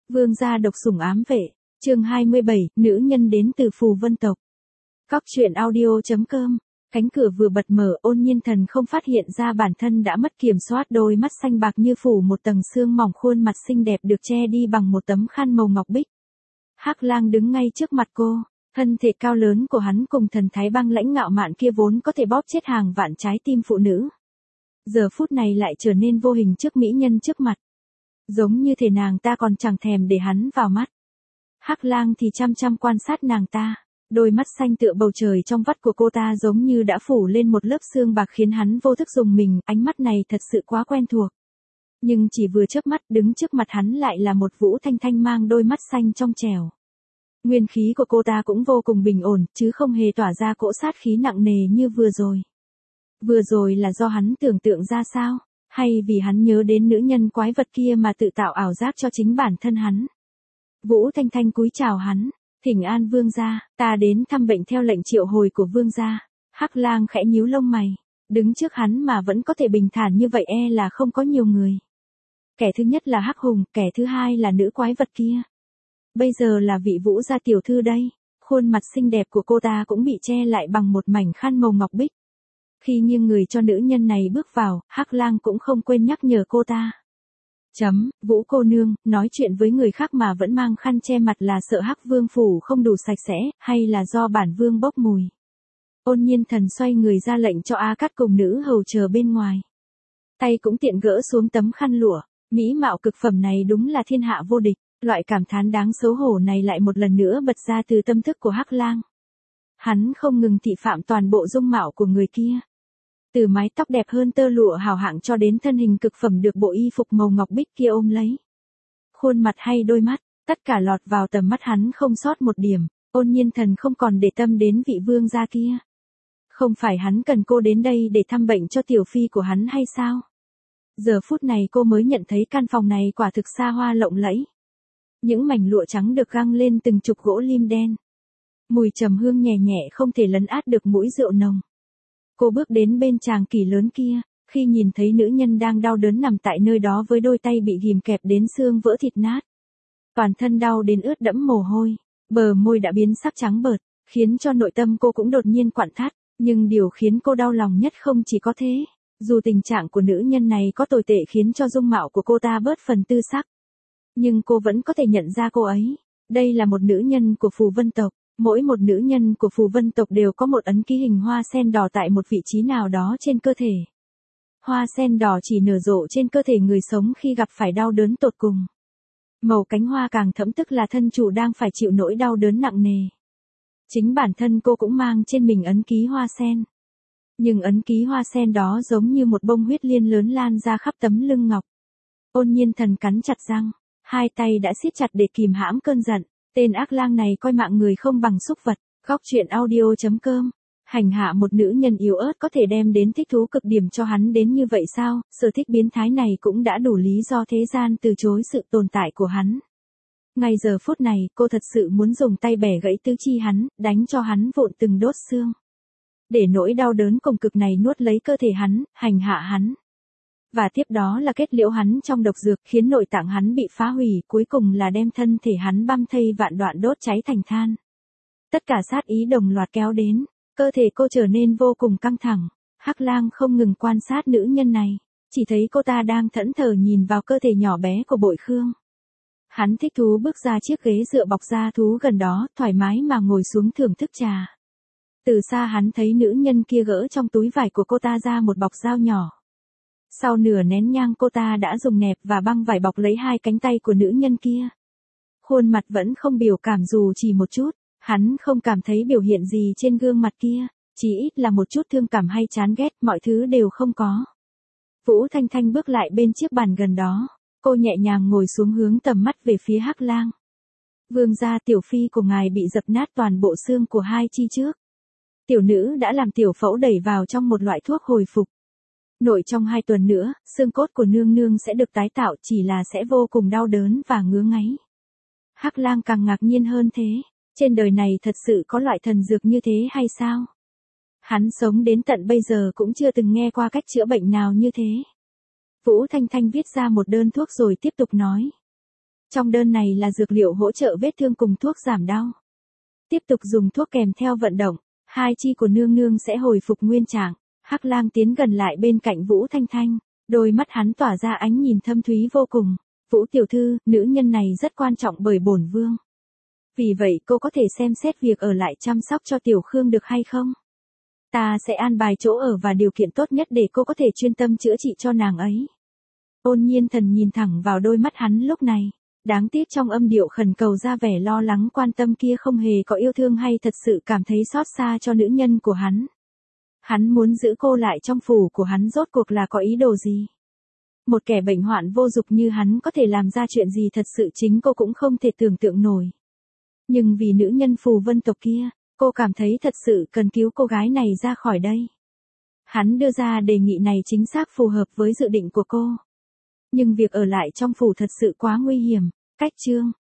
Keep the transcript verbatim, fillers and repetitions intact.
Vương gia độc sủng ám vệ, chương hai mươi bảy, nữ nhân đến từ Phù Vân tộc. Cóc truyện audio.com, cánh cửa vừa bật mở, Ôn Nhiên Thần không phát hiện ra bản thân đã mất kiểm soát, đôi mắt xanh bạc như phủ một tầng sương mỏng, khuôn mặt xinh đẹp được che đi bằng một tấm khăn màu ngọc bích. Hắc Lang đứng ngay trước mặt cô, thân thể cao lớn của hắn cùng thần thái băng lãnh ngạo mạn kia vốn có thể bóp chết hàng vạn trái tim phụ nữ. Giờ phút này lại trở nên vô hình trước mỹ nhân trước mặt. Giống như thể nàng ta còn chẳng thèm để hắn vào mắt. Hắc Lang thì chăm chăm quan sát nàng ta, đôi mắt xanh tựa bầu trời trong vắt của cô ta giống như đã phủ lên một lớp sương bạc khiến hắn vô thức rùng mình, ánh mắt này thật sự quá quen thuộc. Nhưng chỉ vừa chớp mắt, đứng trước mặt hắn lại là một Vũ Thanh Thanh mang đôi mắt xanh trong trẻo. Nguyên khí của cô ta cũng vô cùng bình ổn, chứ không hề tỏa ra cỗ sát khí nặng nề như vừa rồi. Vừa rồi là do hắn tưởng tượng ra sao? Hay vì hắn nhớ đến nữ nhân quái vật kia mà tự tạo ảo giác cho chính bản thân hắn? Vũ Thanh Thanh cúi chào hắn, thỉnh an vương gia, ta đến thăm bệnh theo lệnh triệu hồi của vương gia. Hắc Lang khẽ nhíu lông mày, đứng trước hắn mà vẫn có thể bình thản như vậy e là không có nhiều người. Kẻ thứ nhất là Hắc Hùng, kẻ thứ hai là nữ quái vật kia. Bây giờ là vị Vũ gia tiểu thư đây, khuôn mặt xinh đẹp của cô ta cũng bị che lại bằng một mảnh khăn màu ngọc bích. Khi nghiêng người cho nữ nhân này bước vào, Hắc Lang cũng không quên nhắc nhở cô ta. Chấm, Vũ cô nương, nói chuyện với người khác mà vẫn mang khăn che mặt là sợ Hắc Vương phủ không đủ sạch sẽ, hay là do bản vương bốc mùi? Ôn Nhiên Thần xoay người ra lệnh cho A Cát cùng nữ hầu chờ bên ngoài. Tay cũng tiện gỡ xuống tấm khăn lụa, mỹ mạo cực phẩm này đúng là thiên hạ vô địch, loại cảm thán đáng xấu hổ này lại một lần nữa bật ra từ tâm thức của Hắc Lang. Hắn không ngừng thị phạm toàn bộ dung mạo của người kia. Từ mái tóc đẹp hơn tơ lụa hào hạng cho đến thân hình cực phẩm được bộ y phục màu ngọc bích kia ôm lấy. Khuôn mặt hay đôi mắt, tất cả lọt vào tầm mắt hắn không sót một điểm. Ôn Nhiên Thần không còn để tâm đến vị vương gia kia. Không phải hắn cần cô đến đây để thăm bệnh cho tiểu phi của hắn hay sao? Giờ phút này cô mới nhận thấy căn phòng này quả thực xa hoa lộng lẫy. Những mảnh lụa trắng được găng lên từng chục gỗ lim đen. Mùi trầm hương nhẹ nhẹ không thể lấn át được mũi rượu nồng. Cô bước đến bên chàng kỳ lớn kia, khi nhìn thấy nữ nhân đang đau đớn nằm tại nơi đó với đôi tay bị ghìm kẹp đến xương vỡ thịt nát. Toàn thân đau đến ướt đẫm mồ hôi, bờ môi đã biến sắc trắng bợt, khiến cho nội tâm cô cũng đột nhiên quặn thắt, nhưng điều khiến cô đau lòng nhất không chỉ có thế. Dù tình trạng của nữ nhân này có tồi tệ khiến cho dung mạo của cô ta bớt phần tư sắc, nhưng cô vẫn có thể nhận ra cô ấy. Đây là một nữ nhân của Phù Vân tộc. Mỗi một nữ nhân của Phù Vân tộc đều có một ấn ký hình hoa sen đỏ tại một vị trí nào đó trên cơ thể. Hoa sen đỏ chỉ nở rộ trên cơ thể người sống khi gặp phải đau đớn tột cùng. Màu cánh hoa càng thẫm tức là thân chủ đang phải chịu nỗi đau đớn nặng nề. Chính bản thân cô cũng mang trên mình ấn ký hoa sen. Nhưng ấn ký hoa sen đó giống như một bông huyết liên lớn lan ra khắp tấm lưng ngọc. Ôn Nhiên Thần cắn chặt răng, hai tay đã siết chặt để kìm hãm cơn giận. Tên ác lang này coi mạng người không bằng súc vật. Cóc truyện audio.com, hành hạ một nữ nhân yếu ớt có thể đem đến thích thú cực điểm cho hắn đến như vậy sao? Sở thích biến thái này cũng đã đủ lý do thế gian từ chối sự tồn tại của hắn. Ngay giờ phút này, cô thật sự muốn dùng tay bẻ gãy tứ chi hắn, đánh cho hắn vụn từng đốt xương. Để nỗi đau đớn cùng cực này nuốt lấy cơ thể hắn, hành hạ hắn. Và tiếp đó là kết liễu hắn trong độc dược, khiến nội tạng hắn bị phá hủy, cuối cùng là đem thân thể hắn băm thây vạn đoạn đốt cháy thành than. Tất cả sát ý đồng loạt kéo đến, cơ thể cô trở nên vô cùng căng thẳng. Hắc Lang không ngừng quan sát nữ nhân này, chỉ thấy cô ta đang thẫn thờ nhìn vào cơ thể nhỏ bé của Bội Khương. Hắn thích thú bước ra chiếc ghế dựa bọc da thú gần đó, thoải mái mà ngồi xuống thưởng thức trà. Từ xa hắn thấy nữ nhân kia gỡ trong túi vải của cô ta ra một bọc dao nhỏ. Sau nửa nén nhang cô ta đã dùng nẹp và băng vải bọc lấy hai cánh tay của nữ nhân kia. Khuôn mặt vẫn không biểu cảm dù chỉ một chút, hắn không cảm thấy biểu hiện gì trên gương mặt kia, chỉ ít là một chút thương cảm hay chán ghét, mọi thứ đều không có. Vũ Thanh Thanh bước lại bên chiếc bàn gần đó, cô nhẹ nhàng ngồi xuống hướng tầm mắt về phía Hắc Lang. Vương gia tiểu phi của ngài bị dập nát toàn bộ xương của hai chi trước. Tiểu nữ đã làm tiểu phẫu đẩy vào trong một loại thuốc hồi phục. Nội trong hai tuần nữa, xương cốt của nương nương sẽ được tái tạo, chỉ là sẽ vô cùng đau đớn và ngứa ngáy. Hắc Lang càng ngạc nhiên hơn thế, trên đời này thật sự có loại thần dược như thế hay sao? Hắn sống đến tận bây giờ cũng chưa từng nghe qua cách chữa bệnh nào như thế. Vũ Thanh Thanh viết ra một đơn thuốc rồi tiếp tục nói. Trong đơn này là dược liệu hỗ trợ vết thương cùng thuốc giảm đau. Tiếp tục dùng thuốc kèm theo vận động, hai chi của nương nương sẽ hồi phục nguyên trạng. Hắc Lang tiến gần lại bên cạnh Vũ Thanh Thanh, đôi mắt hắn tỏa ra ánh nhìn thâm thúy vô cùng. Vũ tiểu thư, nữ nhân này rất quan trọng bởi bổn vương. Vì vậy cô có thể xem xét việc ở lại chăm sóc cho Tiểu Khương được hay không? Ta sẽ an bài chỗ ở và điều kiện tốt nhất để cô có thể chuyên tâm chữa trị cho nàng ấy. Ôn Nhiên Thần nhìn thẳng vào đôi mắt hắn lúc này. Đáng tiếc trong âm điệu khẩn cầu ra vẻ lo lắng quan tâm kia không hề có yêu thương hay thật sự cảm thấy xót xa cho nữ nhân của hắn. Hắn muốn giữ cô lại trong phủ của hắn rốt cuộc là có ý đồ gì? Một kẻ bệnh hoạn vô dục như hắn có thể làm ra chuyện gì thật sự chính cô cũng không thể tưởng tượng nổi. Nhưng vì nữ nhân Phù Vân tộc kia, cô cảm thấy thật sự cần cứu cô gái này ra khỏi đây. Hắn đưa ra đề nghị này chính xác phù hợp với dự định của cô. Nhưng việc ở lại trong phủ thật sự quá nguy hiểm. Cách chương